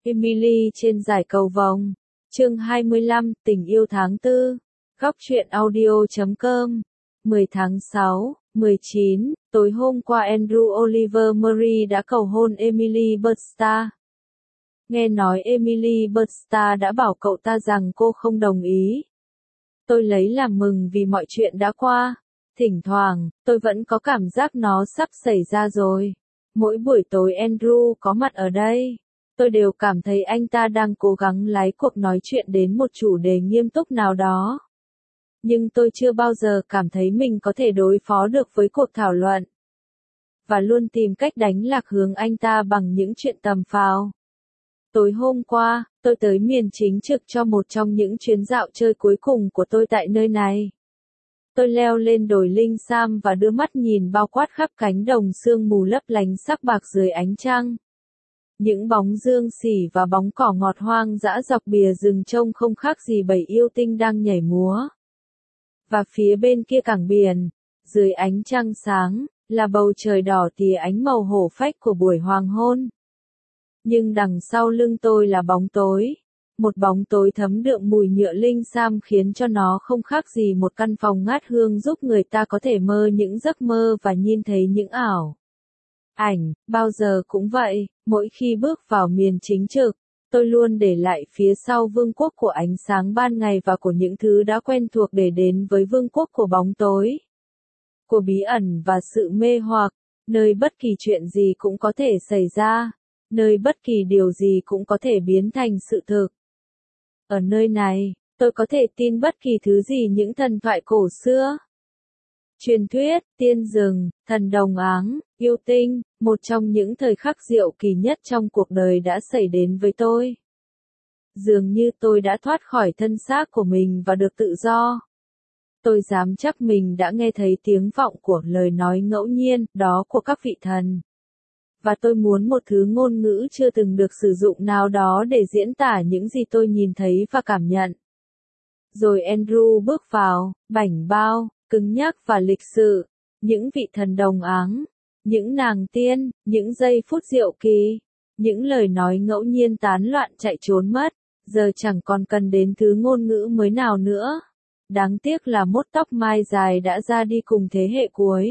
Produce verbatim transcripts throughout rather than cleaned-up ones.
Emily trên giải cầu vồng. Chương hai mươi lăm, tình yêu tháng tư. Góc truyện audio chấm com. mười tháng sáu, mười chín, tối hôm qua Andrew Oliver Murray đã cầu hôn Emily Burtstar. Nghe nói Emily Burtstar đã bảo cậu ta rằng cô không đồng ý. Tôi lấy làm mừng vì mọi chuyện đã qua. Thỉnh thoảng, tôi vẫn có cảm giác nó sắp xảy ra rồi. Mỗi buổi tối Andrew có mặt ở đây, tôi đều cảm thấy anh ta đang cố gắng lái cuộc nói chuyện đến một chủ đề nghiêm túc nào đó. Nhưng tôi chưa bao giờ cảm thấy mình có thể đối phó được với cuộc thảo luận. Và luôn tìm cách đánh lạc hướng anh ta bằng những chuyện tầm phào. Tối hôm qua, tôi tới miền chính trực cho một trong những chuyến dạo chơi cuối cùng của tôi tại nơi này. Tôi leo lên đồi Linh Sam và đưa mắt nhìn bao quát khắp cánh đồng sương mù lấp lánh sắc bạc dưới ánh trăng. Những bóng dương xỉ và bóng cỏ ngọt hoang dã dọc bìa rừng trông không khác gì bầy yêu tinh đang nhảy múa. Và phía bên kia cảng biển, dưới ánh trăng sáng, là bầu trời đỏ tía ánh màu hổ phách của buổi hoàng hôn. Nhưng đằng sau lưng tôi là bóng tối. Một bóng tối thấm đượm mùi nhựa Linh Sam khiến cho nó không khác gì một căn phòng ngát hương giúp người ta có thể mơ những giấc mơ và nhìn thấy những ảo ảnh. Bao giờ cũng vậy, mỗi khi bước vào miền chính trực, tôi luôn để lại phía sau vương quốc của ánh sáng ban ngày và của những thứ đã quen thuộc để đến với vương quốc của bóng tối, của bí ẩn và sự mê hoặc, nơi bất kỳ chuyện gì cũng có thể xảy ra, nơi bất kỳ điều gì cũng có thể biến thành sự thực. Ở nơi này, tôi có thể tin bất kỳ thứ gì những thần thoại cổ xưa. Truyền thuyết, tiên rừng, thần đồng áng, yêu tinh, một trong những thời khắc diệu kỳ nhất trong cuộc đời đã xảy đến với tôi. Dường như tôi đã thoát khỏi thân xác của mình và được tự do. Tôi dám chắc mình đã nghe thấy tiếng vọng của lời nói ngẫu nhiên đó của các vị thần. Và tôi muốn một thứ ngôn ngữ chưa từng được sử dụng nào đó để diễn tả những gì tôi nhìn thấy và cảm nhận. Rồi Andrew bước vào, bảnh bao, cứng nhắc và lịch sự. Những vị thần đồng áng, những nàng tiên, những giây phút diệu kỳ, những lời nói ngẫu nhiên tán loạn chạy trốn mất, giờ chẳng còn cần đến thứ ngôn ngữ mới nào nữa. Đáng tiếc là mốt tóc mai dài đã ra đi cùng thế hệ cuối.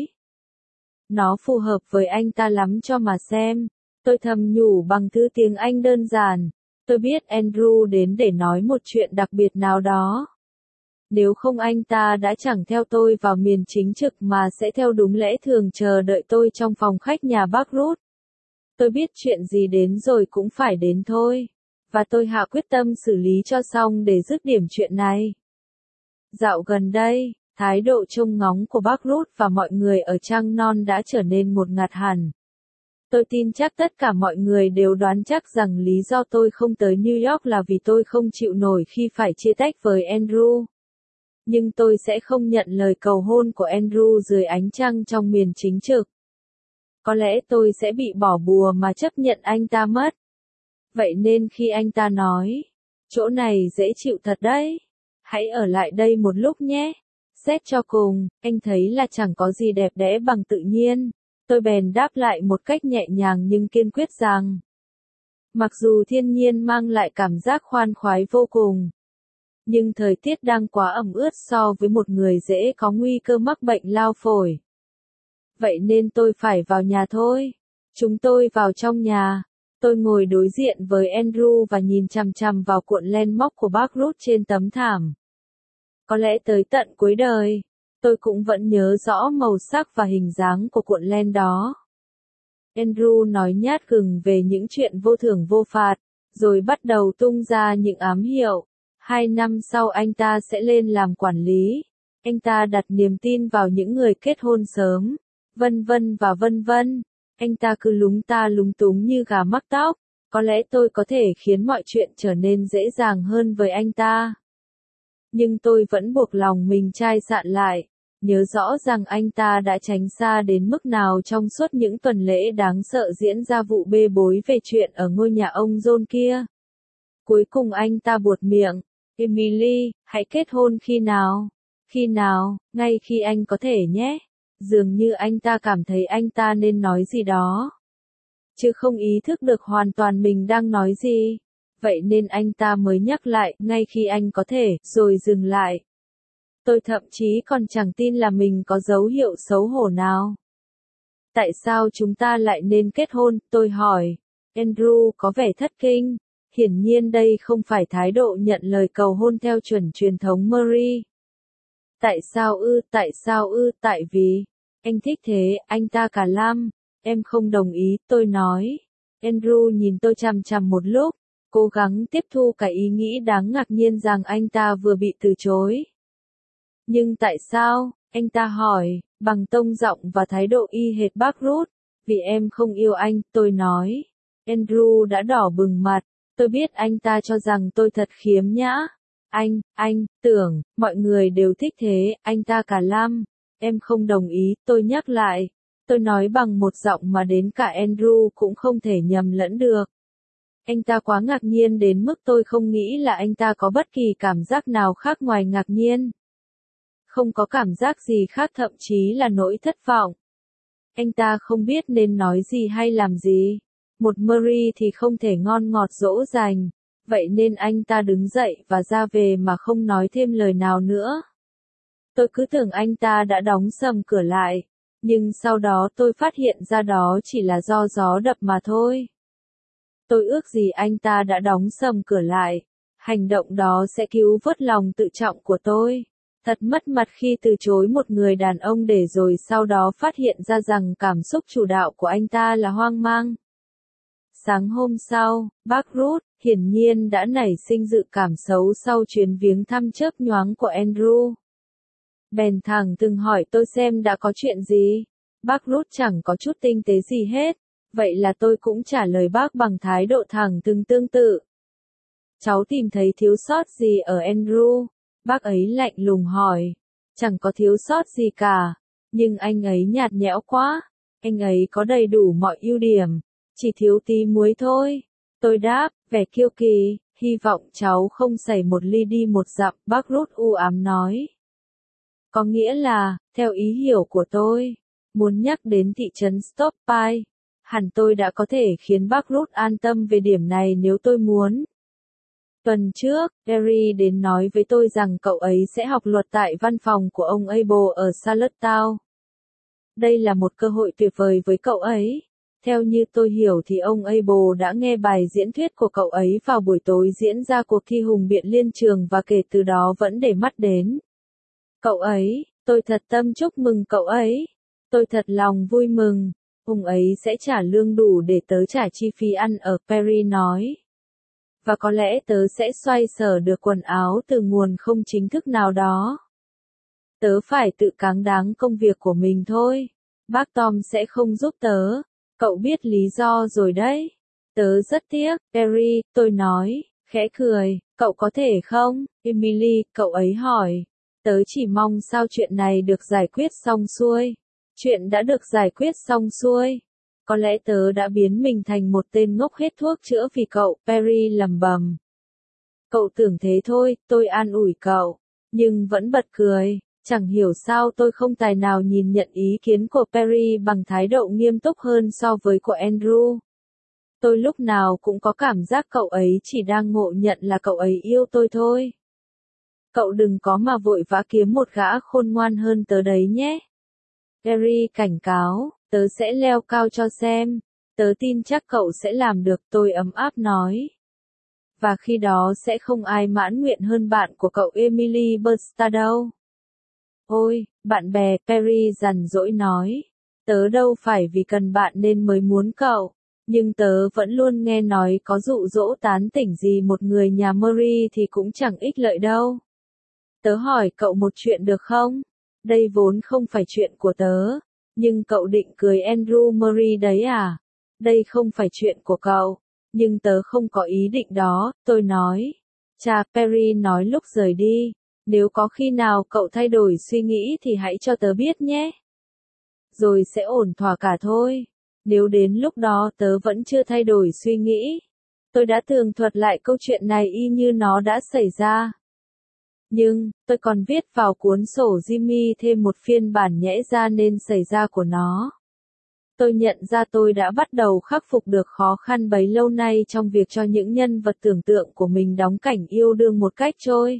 Nó phù hợp với anh ta lắm cho mà xem. Tôi thầm nhủ bằng thứ tiếng Anh đơn giản. Tôi biết Andrew đến để nói một chuyện đặc biệt nào đó. Nếu không anh ta đã chẳng theo tôi vào miền chính trực mà sẽ theo đúng lẽ thường chờ đợi tôi trong phòng khách nhà bác Ruth. Tôi biết chuyện gì đến rồi cũng phải đến thôi. Và tôi hạ quyết tâm xử lý cho xong để dứt điểm chuyện này. Dạo gần đây, thái độ trông ngóng của bác Ruth và mọi người ở Trăng Non đã trở nên một ngạt hẳn. Tôi tin chắc tất cả mọi người đều đoán chắc rằng lý do tôi không tới New York là vì tôi không chịu nổi khi phải chia tách với Andrew. Nhưng tôi sẽ không nhận lời cầu hôn của Andrew dưới ánh trăng trong miền chính trực. Có lẽ tôi sẽ bị bỏ bùa mà chấp nhận anh ta mất. Vậy nên khi anh ta nói, chỗ này dễ chịu thật đấy, hãy ở lại đây một lúc nhé. Xét cho cùng, anh thấy là chẳng có gì đẹp đẽ bằng tự nhiên. Tôi bèn đáp lại một cách nhẹ nhàng nhưng kiên quyết rằng, mặc dù thiên nhiên mang lại cảm giác khoan khoái vô cùng, nhưng thời tiết đang quá ẩm ướt so với một người dễ có nguy cơ mắc bệnh lao phổi. Vậy nên tôi phải vào nhà thôi. Chúng tôi vào trong nhà. Tôi ngồi đối diện với Andrew và nhìn chằm chằm vào cuộn len móc của bác Ruth trên tấm thảm. Có lẽ tới tận cuối đời, tôi cũng vẫn nhớ rõ màu sắc và hình dáng của cuộn len đó. Andrew nói nhát gừng về những chuyện vô thưởng vô phạt, rồi bắt đầu tung ra những ám hiệu. Hai năm sau anh ta sẽ lên làm quản lý. Anh ta đặt niềm tin vào những người kết hôn sớm. Vân vân và vân vân. Anh ta cứ lúng ta lúng túng như gà mắc tóc. Có lẽ tôi có thể khiến mọi chuyện trở nên dễ dàng hơn với anh ta. Nhưng tôi vẫn buộc lòng mình chai sạn lại. Nhớ rõ rằng anh ta đã tránh xa đến mức nào trong suốt những tuần lễ đáng sợ diễn ra vụ bê bối về chuyện ở ngôi nhà ông John kia. Cuối cùng anh ta buột miệng. Emily, hãy kết hôn khi nào? Khi nào? Ngay khi anh có thể nhé. Dường như anh ta cảm thấy anh ta nên nói gì đó. Chứ không ý thức được hoàn toàn mình đang nói gì. vậy nên anh ta mới nhắc lại ngay khi anh có thể, rồi dừng lại. Tôi thậm chí còn chẳng tin là mình có dấu hiệu xấu hổ nào. Tại sao chúng ta lại nên kết hôn, tôi hỏi. Andrew có vẻ thất kinh. Hiển nhiên đây không phải thái độ nhận lời cầu hôn theo chuẩn truyền thống Murray. Tại sao ư, tại sao ư, tại vì, anh thích thế, anh ta cả lam. Em không đồng ý, tôi nói. Andrew nhìn tôi chằm chằm một lúc, cố gắng tiếp thu cái ý nghĩ đáng ngạc nhiên rằng anh ta vừa bị từ chối. Nhưng tại sao, anh ta hỏi, bằng tông giọng và thái độ y hệt bác Ruth. Vì em không yêu anh, tôi nói. Andrew đã đỏ bừng mặt, tôi biết anh ta cho rằng tôi thật khiếm nhã. Anh, anh, tưởng, mọi người đều thích thế, anh ta cả lam. Em không đồng ý, tôi nhắc lại. Tôi nói bằng một giọng mà đến cả Andrew cũng không thể nhầm lẫn được. Anh ta quá ngạc nhiên đến mức tôi không nghĩ là anh ta có bất kỳ cảm giác nào khác ngoài ngạc nhiên. Không có cảm giác gì khác, thậm chí là nỗi thất vọng. Anh ta không biết nên nói gì hay làm gì. Một Murray thì không thể ngon ngọt dỗ dành. Vậy nên anh ta đứng dậy và ra về mà không nói thêm lời nào nữa. Tôi cứ tưởng anh ta đã đóng sầm cửa lại. Nhưng sau đó tôi phát hiện ra đó chỉ là do gió đập mà thôi. Tôi ước gì anh ta đã đóng sầm cửa lại. Hành động đó sẽ cứu vớt lòng tự trọng của tôi. Thật mất mặt khi từ chối một người đàn ông để rồi sau đó phát hiện ra rằng cảm xúc chủ đạo của anh ta là hoang mang. Sáng hôm sau, bác Ruth, hiển nhiên đã nảy sinh dự cảm xấu sau chuyến viếng thăm chớp nhoáng của Andrew. Bèn thẳng từng hỏi tôi xem đã có chuyện gì. Bác Ruth chẳng có chút tinh tế gì hết. Vậy là tôi cũng trả lời bác bằng thái độ thẳng thừng tương tự. Cháu tìm thấy thiếu sót gì ở Andrew? Bác ấy lạnh lùng hỏi. Chẳng có thiếu sót gì cả. Nhưng anh ấy nhạt nhẽo quá. Anh ấy có đầy đủ mọi ưu điểm. Chỉ thiếu tí muối thôi. Tôi đáp, vẻ kiêu kỳ, hy vọng cháu không xảy một ly đi một dặm, bác Ruth u ám nói. Có nghĩa là, theo ý hiểu của tôi, muốn nhắc đến thị trấn Stoppie, hẳn tôi đã có thể khiến bác Ruth an tâm về điểm này nếu tôi muốn. Tuần trước, Gary đến nói với tôi rằng cậu ấy sẽ học luật tại văn phòng của ông Abel ở Charlottetown. Đây là một cơ hội tuyệt vời với cậu ấy. Theo như tôi hiểu thì ông Abel đã nghe bài diễn thuyết của cậu ấy vào buổi tối diễn ra cuộc thi hùng biện liên trường và kể từ đó vẫn để mắt đến cậu ấy. Tôi thật tâm chúc mừng cậu ấy. Tôi thật lòng vui mừng. Ông ấy sẽ trả lương đủ để tớ trả chi phí ăn ở, Perry nói. Và có lẽ tớ sẽ xoay sở được quần áo từ nguồn không chính thức nào đó. Tớ phải tự cáng đáng công việc của mình thôi. Bác Tom sẽ không giúp tớ. Cậu biết lý do rồi đấy. Tớ rất tiếc, Perry, tôi nói, khẽ cười. Cậu có thể không, Emily, cậu ấy hỏi. Tớ chỉ mong sao chuyện này được giải quyết xong xuôi. Chuyện đã được giải quyết xong xuôi. Có lẽ tớ đã biến mình thành một tên ngốc hết thuốc chữa vì cậu, Perry lầm bầm. Cậu tưởng thế thôi, tôi an ủi cậu. Nhưng vẫn bật cười. Chẳng hiểu sao tôi không tài nào nhìn nhận ý kiến của Perry bằng thái độ nghiêm túc hơn so với của Andrew. Tôi lúc nào cũng có cảm giác cậu ấy chỉ đang ngộ nhận là cậu ấy yêu tôi thôi. Cậu đừng có mà vội vã kiếm một gã khôn ngoan hơn tớ đấy nhé. Perry cảnh cáo, tớ sẽ leo cao cho xem. Tớ tin chắc cậu sẽ làm được, tôi ấm áp nói. Và khi đó sẽ không ai mãn nguyện hơn bạn của cậu Emily Burstall đâu. Ôi, bạn bè, Perry dằn dỗi nói. Tớ đâu phải vì cần bạn nên mới muốn cậu. Nhưng tớ vẫn luôn nghe nói có dụ dỗ tán tỉnh gì một người nhà Murray thì cũng chẳng ích lợi đâu. Tớ hỏi cậu một chuyện được không? Đây vốn không phải chuyện của tớ. Nhưng cậu định cưới Andrew Murray đấy à? Đây không phải chuyện của cậu. Nhưng tớ không có ý định đó, tôi nói. Cha, Perry nói lúc rời đi. Nếu có khi nào cậu thay đổi suy nghĩ thì hãy cho tớ biết nhé. Rồi sẽ ổn thỏa cả thôi. Nếu đến lúc đó tớ vẫn chưa thay đổi suy nghĩ. Tôi đã tường thuật lại câu chuyện này y như nó đã xảy ra. Nhưng, tôi còn viết vào cuốn sổ Jimmy thêm một phiên bản nhẽ ra nên xảy ra của nó. Tôi nhận ra tôi đã bắt đầu khắc phục được khó khăn bấy lâu nay trong việc cho những nhân vật tưởng tượng của mình đóng cảnh yêu đương một cách trôi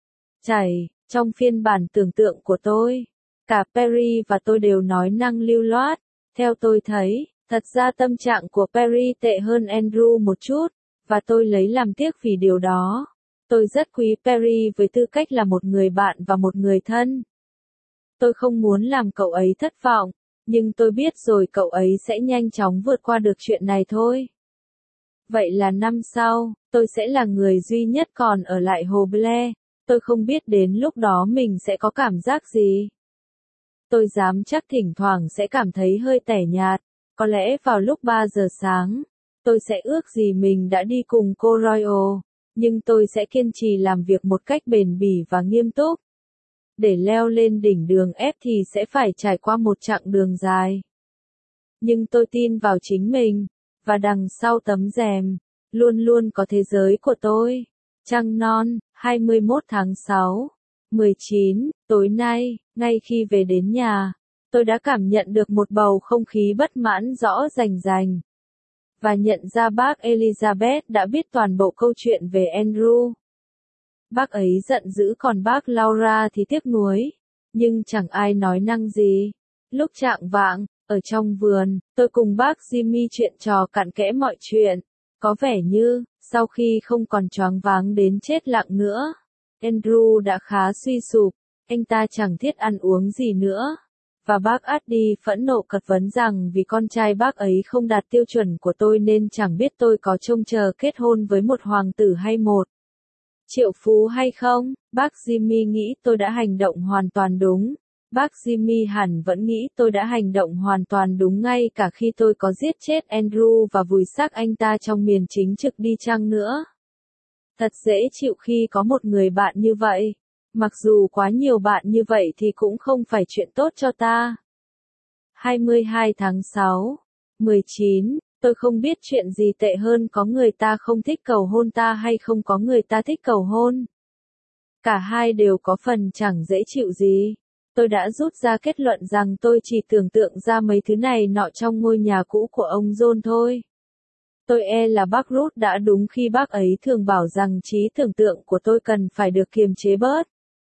chảy. Trong phiên bản tưởng tượng của tôi, cả Perry và tôi đều nói năng lưu loát. Theo tôi thấy, thật ra tâm trạng của Perry tệ hơn Andrew một chút, và tôi lấy làm tiếc vì điều đó. Tôi rất quý Perry với tư cách là một người bạn và một người thân. Tôi không muốn làm cậu ấy thất vọng, nhưng tôi biết rồi cậu ấy sẽ nhanh chóng vượt qua được chuyện này thôi. Vậy là năm sau, tôi sẽ là người duy nhất còn ở lại Hồ Blair. Tôi không biết đến lúc đó mình sẽ có cảm giác gì. Tôi dám chắc thỉnh thoảng sẽ cảm thấy hơi tẻ nhạt. Có lẽ vào lúc ba giờ sáng, tôi sẽ ước gì mình đã đi cùng cô Royal, nhưng tôi sẽ kiên trì làm việc một cách bền bỉ và nghiêm túc. Để leo lên đỉnh đường F thì sẽ phải trải qua một chặng đường dài. Nhưng tôi tin vào chính mình, và đằng sau tấm rèm, luôn luôn có thế giới của tôi. Trăng non, hai mươi mốt tháng sáu, mười chín, tối nay, ngay khi về đến nhà, tôi đã cảm nhận được một bầu không khí bất mãn rõ rành rành. Và nhận ra bác Elizabeth đã biết toàn bộ câu chuyện về Andrew. Bác ấy giận dữ còn bác Laura thì tiếc nuối, nhưng chẳng ai nói năng gì. Lúc chạng vạng, ở trong vườn, tôi cùng bác Jimmy chuyện trò cặn kẽ mọi chuyện. Có vẻ như, sau khi không còn choáng váng đến chết lặng nữa, Andrew đã khá suy sụp, anh ta chẳng thiết ăn uống gì nữa. Và bác Addy phẫn nộ cật vấn rằng vì con trai bác ấy không đạt tiêu chuẩn của tôi nên chẳng biết tôi có trông chờ kết hôn với một hoàng tử hay một triệu phú hay không. Bác Jimmy nghĩ tôi đã hành động hoàn toàn đúng. Bác Jimmy hẳn vẫn nghĩ tôi đã hành động hoàn toàn đúng ngay cả khi tôi có giết chết Andrew và vùi xác anh ta trong miền chính trực đi chăng nữa. Thật dễ chịu khi có một người bạn như vậy. Mặc dù quá nhiều bạn như vậy thì cũng không phải chuyện tốt cho ta. hai mươi hai tháng sáu, mười chín, tôi không biết chuyện gì tệ hơn có người ta không thích cầu hôn ta hay không có người ta thích cầu hôn. Cả hai đều có phần chẳng dễ chịu gì. Tôi đã rút ra kết luận rằng tôi chỉ tưởng tượng ra mấy thứ này nọ trong ngôi nhà cũ của ông John thôi. Tôi e là bác Ruth đã đúng khi bác ấy thường bảo rằng trí tưởng tượng của tôi cần phải được kiềm chế bớt.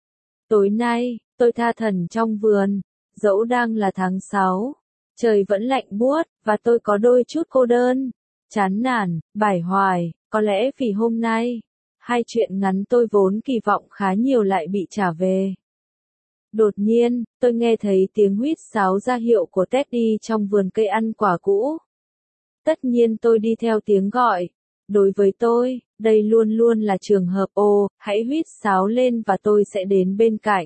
Tối nay, tôi tha thẩn trong vườn, dẫu đang là tháng sáu, trời vẫn lạnh buốt, và tôi có đôi chút cô đơn, chán nản, bải hoài, có lẽ vì hôm nay, hai chuyện ngắn tôi vốn kỳ vọng khá nhiều lại bị trả về. Đột nhiên, tôi nghe thấy tiếng huýt sáo ra hiệu của Teddy trong vườn cây ăn quả cũ. Tất nhiên tôi đi theo tiếng gọi. Đối với tôi, đây luôn luôn là trường hợp ồ, hãy huýt sáo lên và tôi sẽ đến bên cạnh.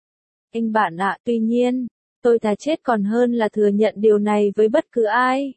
Anh bạn ạ, tuy nhiên, tôi thà chết còn hơn là thừa nhận điều này với bất cứ ai.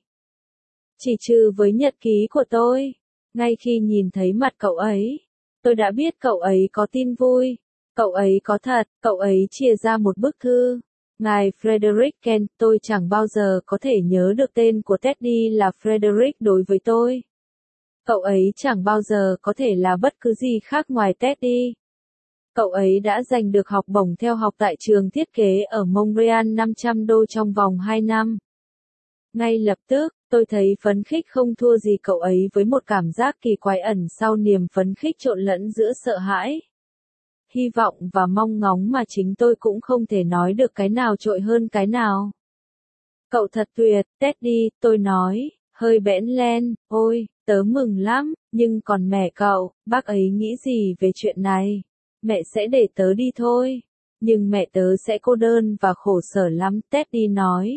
Chỉ trừ với nhật ký của tôi. Ngay khi nhìn thấy mặt cậu ấy, tôi đã biết cậu ấy có tin vui. Cậu ấy có thật, cậu ấy chia ra một bức thư. Ngài Frederick Kent, tôi chẳng bao giờ có thể nhớ được tên của Teddy là Frederick đối với tôi. Cậu ấy chẳng bao giờ có thể là bất cứ gì khác ngoài Teddy. Cậu ấy đã giành được học bổng theo học tại trường thiết kế ở Montreal năm trăm đô trong vòng hai năm. Ngay lập tức, tôi thấy phấn khích không thua gì cậu ấy với một cảm giác kỳ quái ẩn sau niềm phấn khích trộn lẫn giữa sợ hãi, hy vọng và mong ngóng mà chính tôi cũng không thể nói được cái nào trội hơn cái nào. Cậu thật tuyệt, Teddy, tôi nói, hơi bẽn len, ôi, tớ mừng lắm, nhưng còn mẹ cậu, bác ấy nghĩ gì về chuyện này? Mẹ sẽ để tớ đi thôi. Nhưng mẹ tớ sẽ cô đơn và khổ sở lắm, Teddy nói.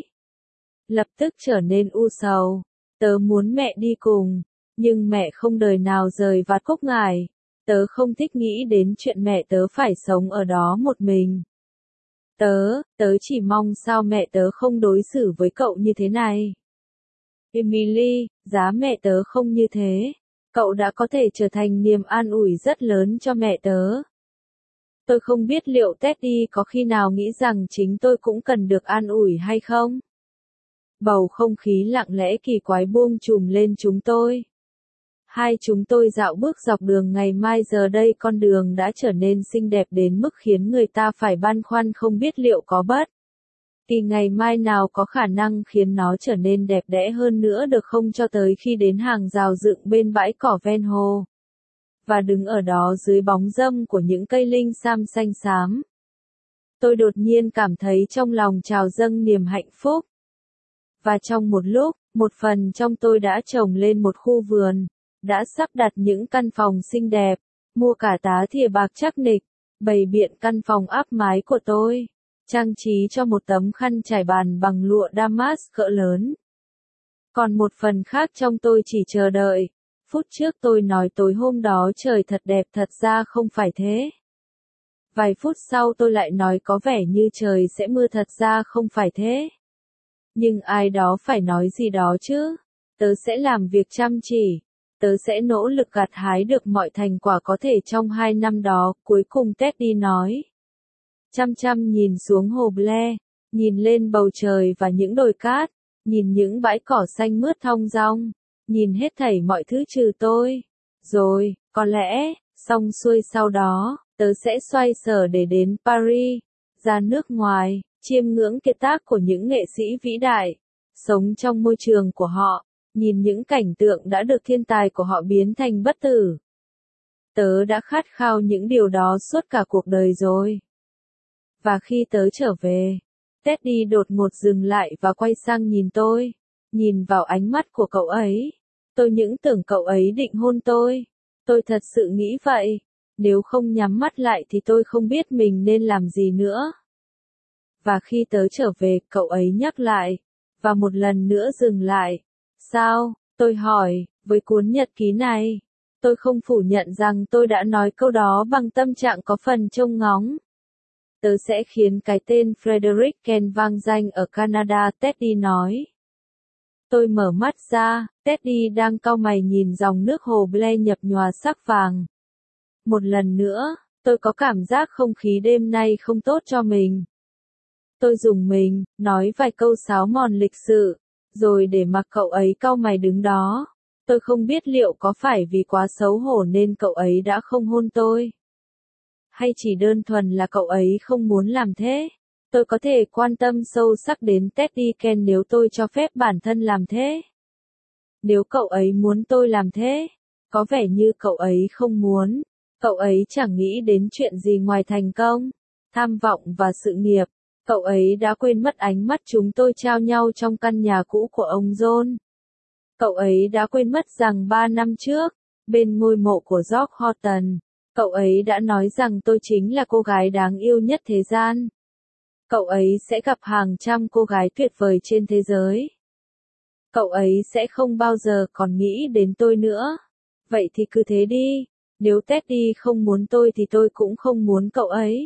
Lập tức trở nên u sầu. Tớ muốn mẹ đi cùng, nhưng mẹ không đời nào rời vạt cốc ngải. Tớ không thích nghĩ đến chuyện mẹ tớ phải sống ở đó một mình. Tớ, tớ chỉ mong sao mẹ tớ không đối xử với cậu như thế này. Emily, giá mẹ tớ không như thế. Cậu đã có thể trở thành niềm an ủi rất lớn cho mẹ tớ. Tôi không biết liệu Teddy có khi nào nghĩ rằng chính tôi cũng cần được an ủi hay không. Bầu không khí lặng lẽ kỳ quái buông trùm lên chúng tôi. Hai chúng tôi dạo bước dọc đường ngày mai giờ đây con đường đã trở nên xinh đẹp đến mức khiến người ta phải băn khoăn không biết liệu có bất Kỳ ngày mai nào có khả năng khiến nó trở nên đẹp đẽ hơn nữa được không, cho tới khi đến hàng rào dựng bên bãi cỏ ven hồ. Và đứng ở đó dưới bóng râm của những cây linh sam xanh xám. Tôi đột nhiên cảm thấy trong lòng trào dâng niềm hạnh phúc. Và trong một lúc, một phần trong tôi đã trồng lên một khu vườn, đã sắp đặt những căn phòng xinh đẹp, mua cả tá thìa bạc chắc nịch, bày biện căn phòng áp mái của tôi, trang trí cho một tấm khăn trải bàn bằng lụa damask cỡ lớn. Còn một phần khác trong tôi chỉ chờ đợi. Phút trước tôi nói tối hôm đó trời thật đẹp, thật ra không phải thế. Vài phút sau tôi lại nói có vẻ như trời sẽ mưa, thật ra không phải thế. Nhưng ai đó phải nói gì đó chứ. Tớ sẽ làm việc chăm chỉ. Tớ sẽ nỗ lực gặt hái được mọi thành quả có thể trong hai năm đó, cuối cùng Teddy nói. Chăm chăm nhìn xuống hồ Blair, nhìn lên bầu trời và những đồi cát, nhìn những bãi cỏ xanh mướt thong dong, nhìn hết thảy mọi thứ trừ tôi. Rồi, có lẽ, xong xuôi sau đó, tớ sẽ xoay sở để đến Paris, ra nước ngoài, chiêm ngưỡng kiệt tác của những nghệ sĩ vĩ đại, sống trong môi trường của họ, nhìn những cảnh tượng đã được thiên tài của họ biến thành bất tử. Tớ đã khát khao những điều đó suốt cả cuộc đời rồi. Và khi tớ trở về, Teddy đột ngột dừng lại và quay sang nhìn tôi, nhìn vào ánh mắt của cậu ấy. Tôi những tưởng cậu ấy định hôn tôi. Tôi thật sự nghĩ vậy. Nếu không nhắm mắt lại thì tôi không biết mình nên làm gì nữa. Và khi tớ trở về, cậu ấy nhắc lại, và một lần nữa dừng lại. Sao? Tôi hỏi, với cuốn nhật ký này. Tôi không phủ nhận rằng tôi đã nói câu đó bằng tâm trạng có phần trông ngóng. Tớ sẽ khiến cái tên Frederick Ken vang danh ở Canada, Teddy nói. Tôi mở mắt ra, Teddy đang cau mày nhìn dòng nước hồ Blair nhập nhòa sắc vàng. Một lần nữa, tôi có cảm giác không khí đêm nay không tốt cho mình. Tôi dùng mình, nói vài câu sáo mòn lịch sự, rồi để mặc cậu ấy cau mày đứng đó. Tôi không biết liệu có phải vì quá xấu hổ nên cậu ấy đã không hôn tôi. Hay chỉ đơn thuần là cậu ấy không muốn làm thế. Tôi có thể quan tâm sâu sắc đến Teddy Ken nếu tôi cho phép bản thân làm thế. Nếu cậu ấy muốn tôi làm thế, có vẻ như cậu ấy không muốn. Cậu ấy chẳng nghĩ đến chuyện gì ngoài thành công, tham vọng và sự nghiệp. Cậu ấy đã quên mất ánh mắt chúng tôi trao nhau trong căn nhà cũ của ông John. Cậu ấy đã quên mất rằng ba năm trước, bên ngôi mộ của George Horton, cậu ấy đã nói rằng tôi chính là cô gái đáng yêu nhất thế gian. Cậu ấy sẽ gặp hàng trăm cô gái tuyệt vời trên thế giới. Cậu ấy sẽ không bao giờ còn nghĩ đến tôi nữa. Vậy thì cứ thế đi. Nếu Teddy không muốn tôi thì tôi cũng không muốn cậu ấy.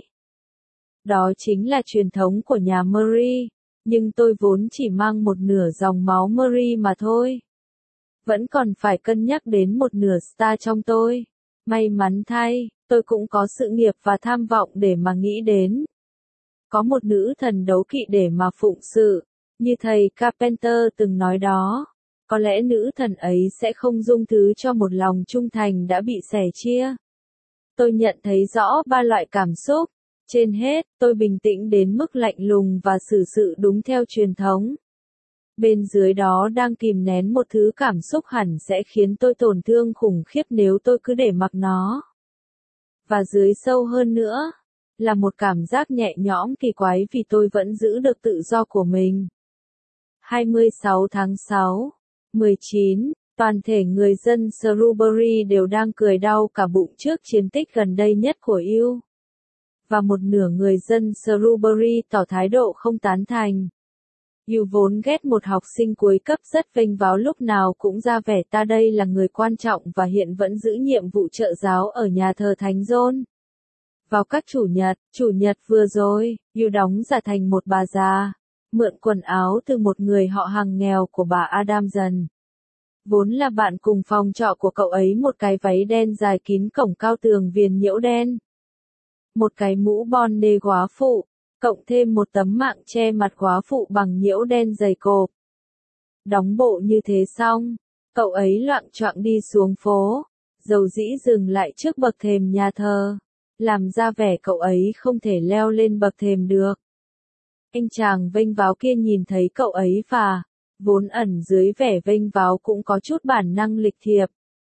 Đó chính là truyền thống của nhà Murray. Nhưng tôi vốn chỉ mang một nửa dòng máu Murray mà thôi. Vẫn còn phải cân nhắc đến một nửa star trong tôi. May mắn thay, tôi cũng có sự nghiệp và tham vọng để mà nghĩ đến. Có một nữ thần đấu kỵ để mà phụng sự, như thầy Carpenter từng nói đó. Có lẽ nữ thần ấy sẽ không dung thứ cho một lòng trung thành đã bị sẻ chia. Tôi nhận thấy rõ ba loại cảm xúc. Trên hết, tôi bình tĩnh đến mức lạnh lùng và xử sự đúng theo truyền thống. Bên dưới đó đang kìm nén một thứ cảm xúc hẳn sẽ khiến tôi tổn thương khủng khiếp nếu tôi cứ để mặc nó. Và dưới sâu hơn nữa, là một cảm giác nhẹ nhõm kỳ quái vì tôi vẫn giữ được tự do của mình. hai mươi sáu tháng sáu, mười chín, toàn thể người dân Shrewsbury đều đang cười đau cả bụng trước chiến tích gần đây nhất của yêu. Và một nửa người dân Shrewsbury tỏ thái độ không tán thành. Yêu vốn ghét một học sinh cuối cấp rất vênh váo lúc nào cũng ra vẻ ta đây là người quan trọng và hiện vẫn giữ nhiệm vụ trợ giáo ở nhà thờ Thánh John. Vào các chủ nhật, chủ nhật vừa rồi, Yêu đóng giả thành một bà già, mượn quần áo từ một người họ hàng nghèo của bà Adamson. Vốn là bạn cùng phòng trọ của cậu ấy, một cái váy đen dài kín cổng cao tường viền nhiễu đen. Một cái mũ bonnet góa phụ, cộng thêm một tấm mạng che mặt góa phụ bằng nhiễu đen dày cộp. Đóng bộ như thế xong, cậu ấy loạng choạng đi xuống phố, dầu dĩ dừng lại trước bậc thềm nhà thờ, làm ra vẻ cậu ấy không thể leo lên bậc thềm được. Anh chàng vênh váo kia nhìn thấy cậu ấy và, vốn ẩn dưới vẻ vênh váo cũng có chút bản năng lịch thiệp.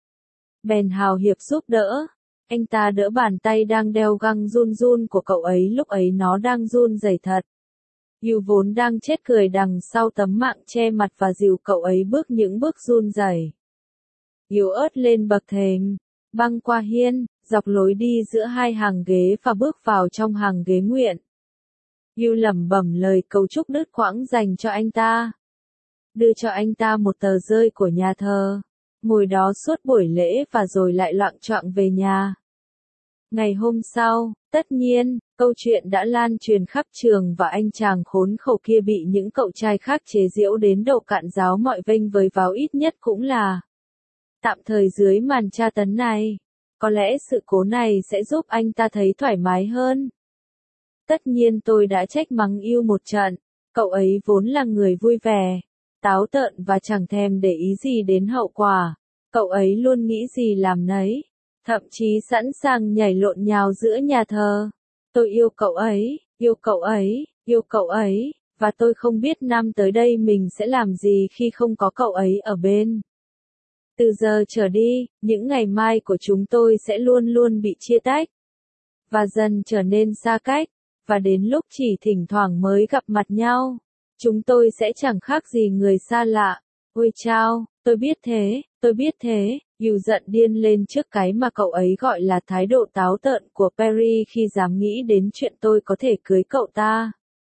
Bèn hào hiệp giúp đỡ. Anh ta đỡ bàn tay đang đeo găng run run của cậu ấy, lúc ấy nó đang run rẩy thật. Yêu vốn đang chết cười đằng sau tấm mạng che mặt và dìu cậu ấy bước những bước run rẩy. Yêu ớt lên bậc thềm, băng qua hiên, dọc lối đi giữa hai hàng ghế và bước vào trong hàng ghế nguyện. Yêu lẩm bẩm lời cầu chúc đứt quãng dành cho anh ta. Đưa cho anh ta một tờ rơi của nhà thờ. Ngồi đó suốt buổi lễ và rồi lại loạng choạng về nhà. Ngày hôm sau, tất nhiên, câu chuyện đã lan truyền khắp trường và anh chàng khốn khổ kia bị những cậu trai khác chế giễu đến độ cạn giáo mọi vênh với váo, ít nhất cũng là tạm thời dưới màn tra tấn này. Có lẽ sự cố này sẽ giúp anh ta thấy thoải mái hơn. Tất nhiên tôi đã trách mắng yêu một trận. Cậu ấy vốn là người vui vẻ, táo tợn và chẳng thèm để ý gì đến hậu quả. Cậu ấy luôn nghĩ gì làm nấy, thậm chí sẵn sàng nhảy lộn nhào giữa nhà thờ. Tôi yêu cậu ấy, yêu cậu ấy, yêu cậu ấy, và tôi không biết năm tới đây mình sẽ làm gì khi không có cậu ấy ở bên. Từ giờ trở đi, những ngày mai của chúng tôi sẽ luôn luôn bị chia tách, và dần trở nên xa cách, và đến lúc chỉ thỉnh thoảng mới gặp mặt nhau, chúng tôi sẽ chẳng khác gì người xa lạ. Ôi chao, tôi biết thế, tôi biết thế. Yêu giận điên lên trước cái mà cậu ấy gọi là thái độ táo tợn của Perry khi dám nghĩ đến chuyện tôi có thể cưới cậu ta.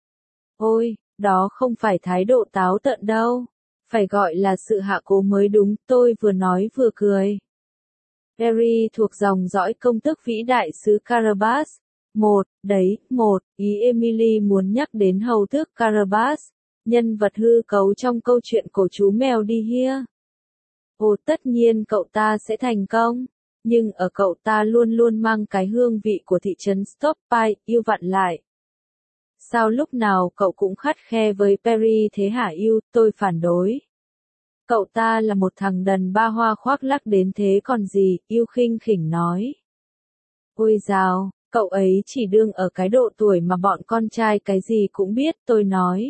Ôi, đó không phải thái độ táo tợn đâu. Phải gọi là sự hạ cố mới đúng, tôi vừa nói vừa cười. Perry thuộc dòng dõi công tước vĩ đại xứ Carabas. Một, đấy, một, ý Emily muốn nhắc đến hầu tước Carabas, nhân vật hư cấu trong câu chuyện cổ chú mèo đi here. Ồ, tất nhiên cậu ta sẽ thành công, nhưng ở cậu ta luôn luôn mang cái hương vị của thị trấn Stoppy. Yêu vặn lại. Sao lúc nào cậu cũng khắt khe với Perry thế hả Yêu? Tôi phản đối. Cậu ta là một thằng đần ba hoa khoác lác đến thế còn gì, Yêu khinh khỉnh nói. Ôi dào, cậu ấy chỉ đương ở cái độ tuổi mà bọn con trai cái gì cũng biết, tôi nói.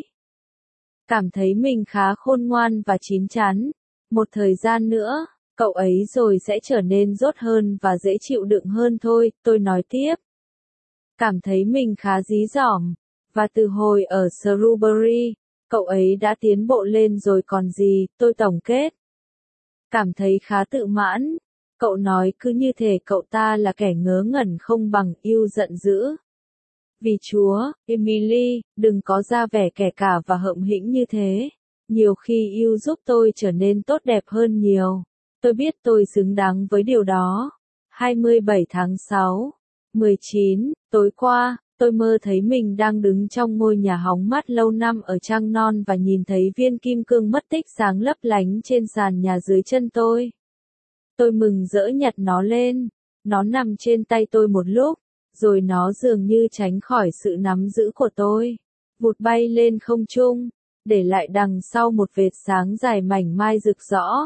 Cảm thấy mình khá khôn ngoan và chín chắn. Một thời gian nữa, cậu ấy rồi sẽ trở nên dốt hơn và dễ chịu đựng hơn thôi, tôi nói tiếp. Cảm thấy mình khá dí dỏm, và từ hồi ở Shrewsbury, cậu ấy đã tiến bộ lên rồi còn gì, tôi tổng kết. Cảm thấy khá tự mãn, cậu nói cứ như thể cậu ta là kẻ ngớ ngẩn không bằng. Yêu giận dữ. Vì Chúa, Emily, đừng có ra vẻ kẻ cả và hậm hĩnh như thế. Nhiều khi yêu giúp tôi trở nên tốt đẹp hơn nhiều. Tôi biết tôi xứng đáng với điều đó. hai mươi bảy tháng sáu, mười chín, tối qua, tôi mơ thấy mình đang đứng trong ngôi nhà hóng mát lâu năm ở Trăng Non và nhìn thấy viên kim cương mất tích sáng lấp lánh trên sàn nhà dưới chân tôi. Tôi mừng rỡ nhặt nó lên. Nó nằm trên tay tôi một lúc, rồi nó dường như tránh khỏi sự nắm giữ của tôi, vụt bay lên không trung, để lại đằng sau một vệt sáng dài mảnh mai rực rõ,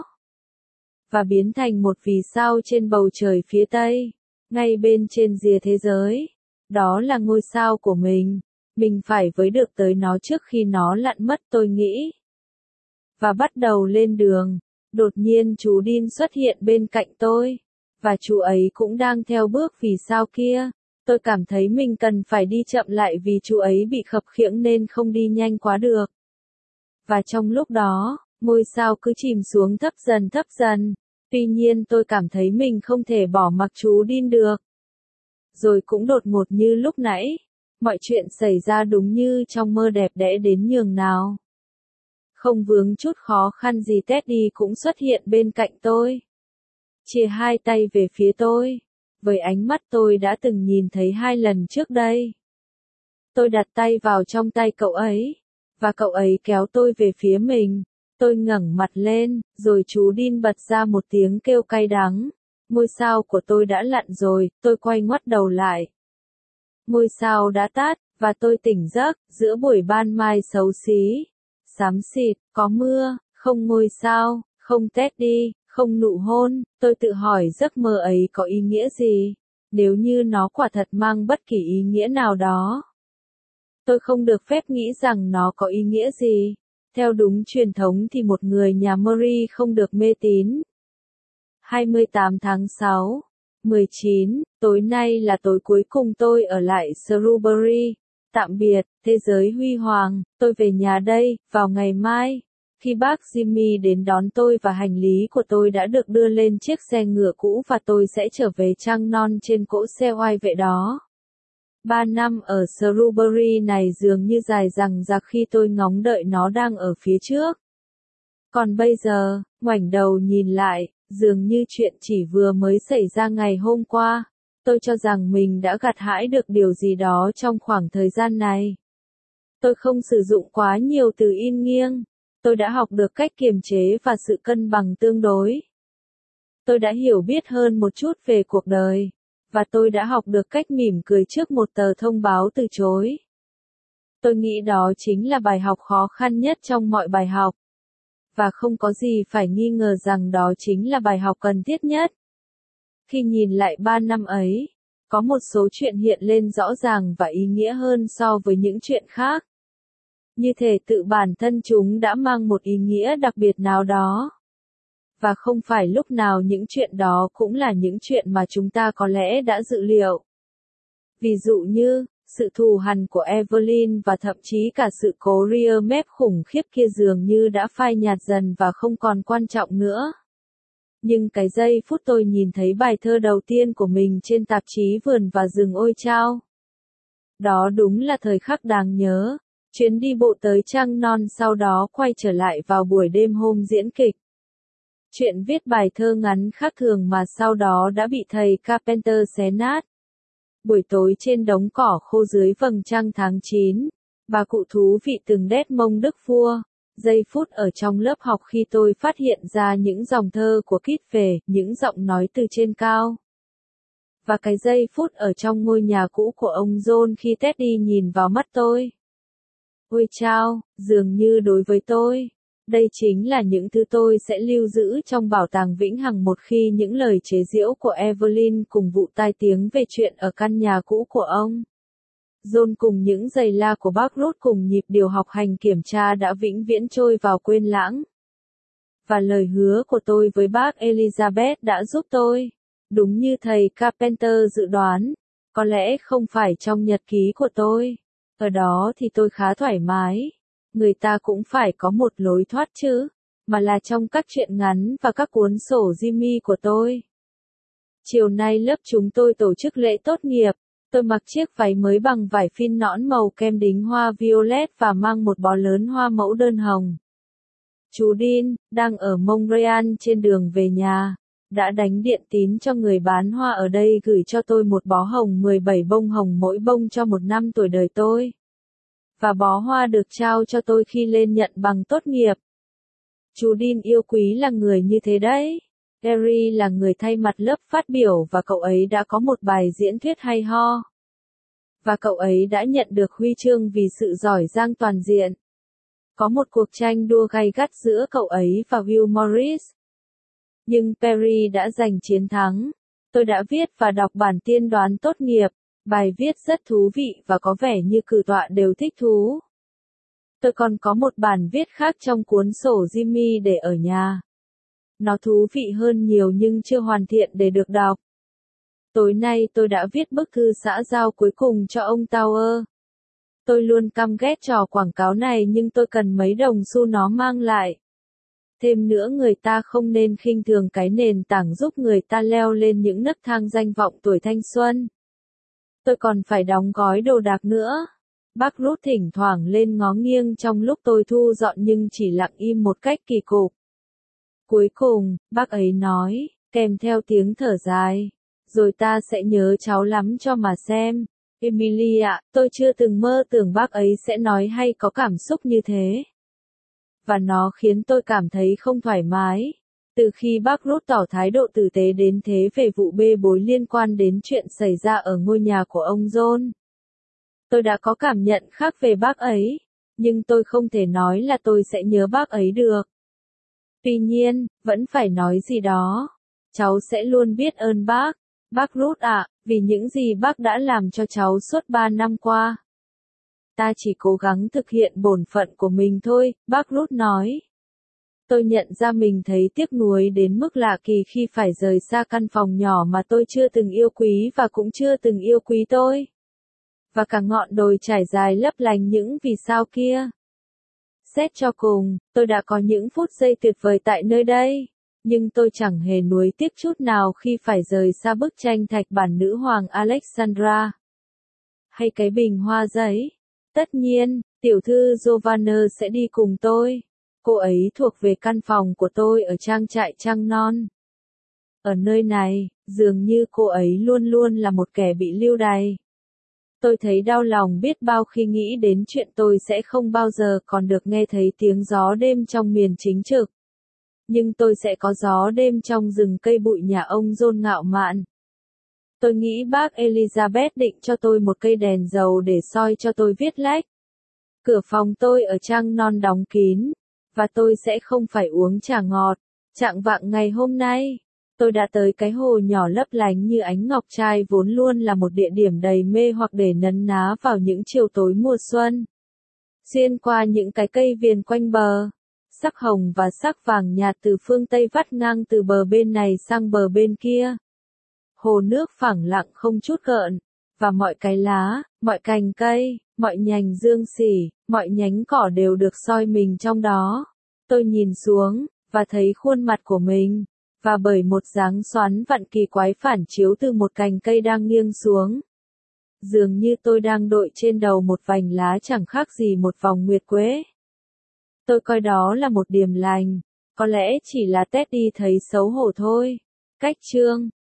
và biến thành một vì sao trên bầu trời phía tây, ngay bên trên rìa thế giới. Đó là ngôi sao của mình. Mình phải với được tới nó trước khi nó lặn mất, tôi nghĩ. Và bắt đầu lên đường. Đột nhiên chú Dean xuất hiện bên cạnh tôi, và chú ấy cũng đang theo bước vì sao kia. Tôi cảm thấy mình cần phải đi chậm lại vì chú ấy bị khập khiễng nên không đi nhanh quá được. Và trong lúc đó, ngôi sao cứ chìm xuống thấp dần thấp dần. Tuy nhiên tôi cảm thấy mình không thể bỏ mặc chú Dean được. Rồi cũng đột ngột như lúc nãy, mọi chuyện xảy ra đúng như trong mơ đẹp đẽ đến nhường nào. Không vướng chút khó khăn gì, Teddy cũng xuất hiện bên cạnh tôi, chia hai tay về phía tôi, với ánh mắt tôi đã từng nhìn thấy hai lần trước đây. Tôi đặt tay vào trong tay cậu ấy, và cậu ấy kéo tôi về phía mình. Tôi ngẩng mặt lên, rồi chú Dean bật ra một tiếng kêu cay đắng. Ngôi sao của tôi đã lặn rồi, tôi quay ngoắt đầu lại. Ngôi sao đã tắt, và tôi tỉnh giấc, giữa buổi ban mai xấu xí. Xám xịt, có mưa, không ngôi sao, không Teddy, không nụ hôn. Tôi tự hỏi giấc mơ ấy có ý nghĩa gì, nếu như nó quả thật mang bất kỳ ý nghĩa nào đó. Tôi không được phép nghĩ rằng nó có ý nghĩa gì. Theo đúng truyền thống thì một người nhà Murray không được mê tín. hai mươi tám tháng sáu, mười chín, tối nay là tối cuối cùng tôi ở lại Shrewsbury. Tạm biệt, thế giới huy hoàng, tôi về nhà đây, vào ngày mai. Khi bác Jimmy đến đón tôi và hành lý của tôi đã được đưa lên chiếc xe ngựa cũ và tôi sẽ trở về trăng non trên cỗ xe oai vệ đó. Ba năm ở Shrewsbury này dường như dài dằng dặc khi tôi ngóng đợi nó đang ở phía trước. Còn bây giờ, ngoảnh đầu nhìn lại, dường như chuyện chỉ vừa mới xảy ra ngày hôm qua. Tôi cho rằng mình đã gặt hái được điều gì đó trong khoảng thời gian này. Tôi không sử dụng quá nhiều từ in nghiêng. Tôi đã học được cách kiềm chế và sự cân bằng tương đối. Tôi đã hiểu biết hơn một chút về cuộc đời. Và tôi đã học được cách mỉm cười trước một tờ thông báo từ chối. Tôi nghĩ đó chính là bài học khó khăn nhất trong mọi bài học. Và không có gì phải nghi ngờ rằng đó chính là bài học cần thiết nhất. Khi nhìn lại ba năm ấy, có một số chuyện hiện lên rõ ràng và ý nghĩa hơn so với những chuyện khác. Như thể tự bản thân chúng đã mang một ý nghĩa đặc biệt nào đó. Và không phải lúc nào những chuyện đó cũng là những chuyện mà chúng ta có lẽ đã dự liệu. Ví dụ như, sự thù hằn của Evelyn và thậm chí cả sự cố rear map khủng khiếp kia dường như đã phai nhạt dần và không còn quan trọng nữa. Nhưng cái giây phút tôi nhìn thấy bài thơ đầu tiên của mình trên tạp chí Vườn và Rừng Ôi Chao. Đó đúng là thời khắc đáng nhớ. Chuyến đi bộ tới trăng non sau đó quay trở lại vào buổi đêm hôm diễn kịch. Chuyện viết bài thơ ngắn khác thường mà sau đó đã bị thầy Carpenter xé nát. Buổi tối trên đống cỏ khô dưới vầng trăng tháng chín, bà cụ thú vị từng đét mông Đức Vua. Giây phút ở trong lớp học khi tôi phát hiện ra những dòng thơ của Kit về, những giọng nói từ trên cao. Và cái giây phút ở trong ngôi nhà cũ của ông John khi Teddy nhìn vào mắt tôi. Ôi chao, dường như đối với tôi, đây chính là những thứ tôi sẽ lưu giữ trong bảo tàng vĩnh hằng một khi những lời chế giễu của Evelyn cùng vụ tai tiếng về chuyện ở căn nhà cũ của ông John cùng những giày la của bác Ruth cùng nhịp điều học hành kiểm tra đã vĩnh viễn trôi vào quên lãng. Và lời hứa của tôi với bác Elizabeth đã giúp tôi, đúng như thầy Carpenter dự đoán, có lẽ không phải trong nhật ký của tôi. Ở đó thì tôi khá thoải mái. Người ta cũng phải có một lối thoát chứ, mà là trong các truyện ngắn và các cuốn sổ Jimmy của tôi. Chiều nay lớp chúng tôi tổ chức lễ tốt nghiệp. Tôi mặc chiếc váy mới bằng vải phin nõn màu kem đính hoa violet và mang một bó lớn hoa mẫu đơn hồng. Chú Dean, đang ở Montreal trên đường về nhà, đã đánh điện tín cho người bán hoa ở đây gửi cho tôi một bó hồng mười bảy bông hồng mỗi bông cho một năm tuổi đời tôi. Và bó hoa được trao cho tôi khi lên nhận bằng tốt nghiệp. Chú Dean yêu quý là người như thế đấy. Gary là người thay mặt lớp phát biểu và cậu ấy đã có một bài diễn thuyết hay ho. Và cậu ấy đã nhận được huy chương vì sự giỏi giang toàn diện. Có một cuộc tranh đua gay gắt giữa cậu ấy và Will Morris. Nhưng Perry đã giành chiến thắng. Tôi đã viết và đọc bản tiên đoán tốt nghiệp. Bài viết rất thú vị và có vẻ như cử tọa đều thích thú. Tôi còn có một bản viết khác trong cuốn sổ Jimmy để ở nhà. Nó thú vị hơn nhiều nhưng chưa hoàn thiện để được đọc. Tối nay tôi đã viết bức thư xã giao cuối cùng cho ông Tower. Tôi luôn căm ghét trò quảng cáo này nhưng tôi cần mấy đồng xu nó mang lại. Thêm nữa người ta không nên khinh thường cái nền tảng giúp người ta leo lên những nấc thang danh vọng tuổi thanh xuân. Tôi còn phải đóng gói đồ đạc nữa. Bác Ruth thỉnh thoảng lên ngó nghiêng trong lúc tôi thu dọn nhưng chỉ lặng im một cách kỳ cục. Cuối cùng, bác ấy nói, kèm theo tiếng thở dài, rồi ta sẽ nhớ cháu lắm cho mà xem. Emily ạ, tôi chưa từng mơ tưởng bác ấy sẽ nói hay có cảm xúc như thế. Và nó khiến tôi cảm thấy không thoải mái. Từ khi bác Ruth tỏ thái độ tử tế đến thế về vụ bê bối liên quan đến chuyện xảy ra ở ngôi nhà của ông John. Tôi đã có cảm nhận khác về bác ấy, nhưng tôi không thể nói là tôi sẽ nhớ bác ấy được. Tuy nhiên, vẫn phải nói gì đó. Cháu sẽ luôn biết ơn bác, bác Ruth ạ, vì những gì bác đã làm cho cháu suốt ba năm qua. ta chỉ cố gắng thực hiện bổn phận của mình thôi, bác Ruth nói. Tôi nhận ra mình thấy tiếc nuối đến mức lạ kỳ khi phải rời xa căn phòng nhỏ mà tôi chưa từng yêu quý và cũng chưa từng yêu quý tôi. Và cả ngọn đồi trải dài lấp lánh những vì sao kia. Xét cho cùng, tôi đã có những phút giây tuyệt vời tại nơi đây, nhưng tôi chẳng hề nuối tiếc chút nào khi phải rời xa bức tranh thạch bản nữ hoàng Alexandra. Hay cái bình hoa giấy. Tất nhiên, tiểu thư Giovanna sẽ đi cùng tôi. Cô ấy thuộc về căn phòng của tôi ở trang trại trăng non. Ở nơi này, dường như cô ấy luôn luôn là một kẻ bị lưu đày. Tôi thấy đau lòng biết bao khi nghĩ đến chuyện tôi sẽ không bao giờ còn được nghe thấy tiếng gió đêm trong miền chính trực. Nhưng tôi sẽ có gió đêm trong rừng cây bụi nhà ông John ngạo mạn. Tôi nghĩ bác Elizabeth định cho tôi một cây đèn dầu để soi cho tôi viết lách. Cửa phòng tôi ở trăng non đóng kín, và tôi sẽ không phải uống trà ngọt. Trạng vạng ngày hôm nay, tôi đã tới cái hồ nhỏ lấp lánh như ánh ngọc trai vốn luôn là một địa điểm đầy mê hoặc để nấn ná vào những chiều tối mùa xuân. Xuyên qua những cái cây viền quanh bờ, sắc hồng và sắc vàng nhạt từ phương Tây vắt ngang từ bờ bên này sang bờ bên kia. Hồ nước phẳng lặng không chút gợn, và mọi cái lá, mọi cành cây, mọi nhành dương xỉ, mọi nhánh cỏ đều được soi mình trong đó. Tôi nhìn xuống, và thấy khuôn mặt của mình, và bởi một dáng xoắn vặn kỳ quái phản chiếu từ một cành cây đang nghiêng xuống. Dường như tôi đang đội trên đầu một vành lá chẳng khác gì một vòng nguyệt quế. Tôi coi đó là một điềm lành, có lẽ chỉ là Teddy thấy xấu hổ thôi. Cách chương